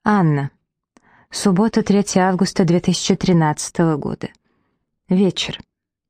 Анна. Суббота, 3 августа 2013 года. Вечер.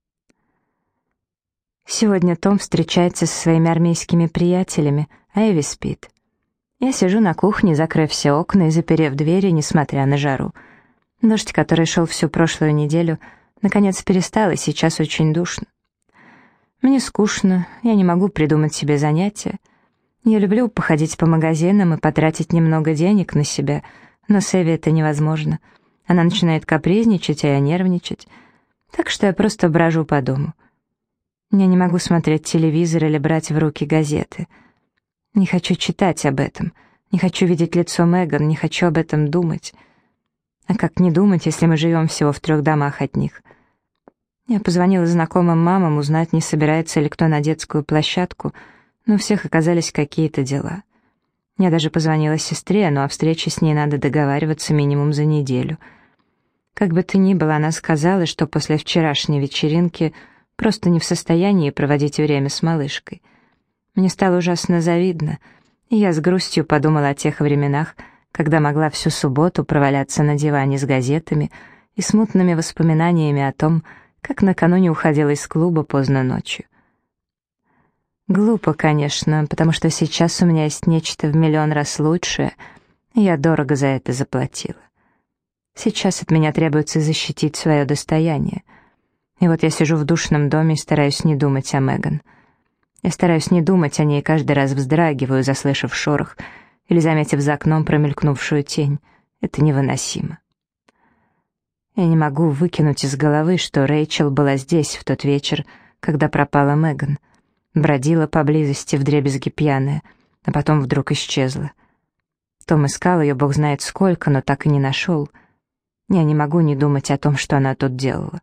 Сегодня Том встречается со своими армейскими приятелями, а Эви спит. Я сижу на кухне, закрыв все окна и заперев двери, несмотря на жару. Дождь, который шел всю прошлую неделю, наконец перестал, и сейчас очень душно. Мне скучно, я не могу придумать себе занятия. Я люблю походить по магазинам и потратить немного денег на себя, но с Эви это невозможно. Она начинает капризничать, а я нервничать. Так что я просто брожу по дому. Я не могу смотреть телевизор или брать в руки газеты. Не хочу читать об этом, не хочу видеть лицо Меган, не хочу об этом думать. А как не думать, если мы живем всего в 3 домах от них? Я позвонила знакомым мамам узнать, не собирается ли кто на детскую площадку, но у всех оказались какие-то дела. Я даже позвонила сестре, но о встрече с ней надо договариваться минимум за неделю. Как бы то ни было, она сказала, что после вчерашней вечеринки просто не в состоянии проводить время с малышкой. Мне стало ужасно завидно, и я с грустью подумала о тех временах, когда могла всю субботу проваляться на диване с газетами и смутными воспоминаниями о том, как накануне уходила из клуба поздно ночью. Глупо, конечно, потому что сейчас у меня есть нечто в миллион раз лучшее, и я дорого за это заплатила. Сейчас от меня требуется защитить свое достояние. И вот я сижу в душном доме и стараюсь не думать о Меган. Я стараюсь не думать о ней, каждый раз вздрагиваю, заслышав шорох или заметив за окном промелькнувшую тень. Это невыносимо. Я не могу выкинуть из головы, что Рэйчел была здесь в тот вечер, когда пропала Меган. Бродила поблизости вдребезги пьяная, а потом вдруг исчезла. Том искал ее, бог знает сколько, но так и не нашел. Я не могу не думать о том, что она тут делала.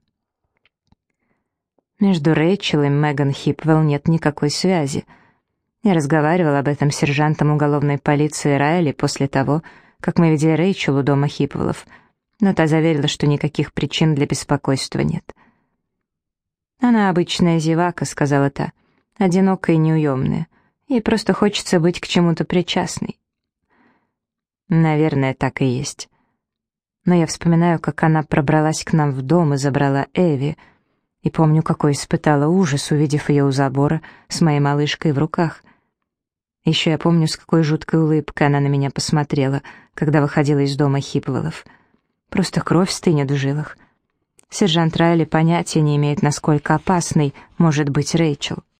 Между Рэйчел и Меган Хипвелл нет никакой связи. Я разговаривала об этом с сержантом уголовной полиции Райли после того, как мы видели Рэйчел у дома Хипвеллов, но та заверила, что никаких причин для беспокойства нет. «Она обычная зевака», — сказала та, — «одинокая и неуемная. Ей просто хочется быть к чему-то причастной». Наверное, так и есть. Но я вспоминаю, как она пробралась к нам в дом и забрала Эви, и помню, какой испытала ужас, увидев ее у забора с моей малышкой в руках. Еще я помню, с какой жуткой улыбкой она на меня посмотрела, когда выходила из дома Хипвеллов. Просто кровь стынет в жилах. Сержант Райли понятия не имеет, насколько опасной может быть Рэйчел.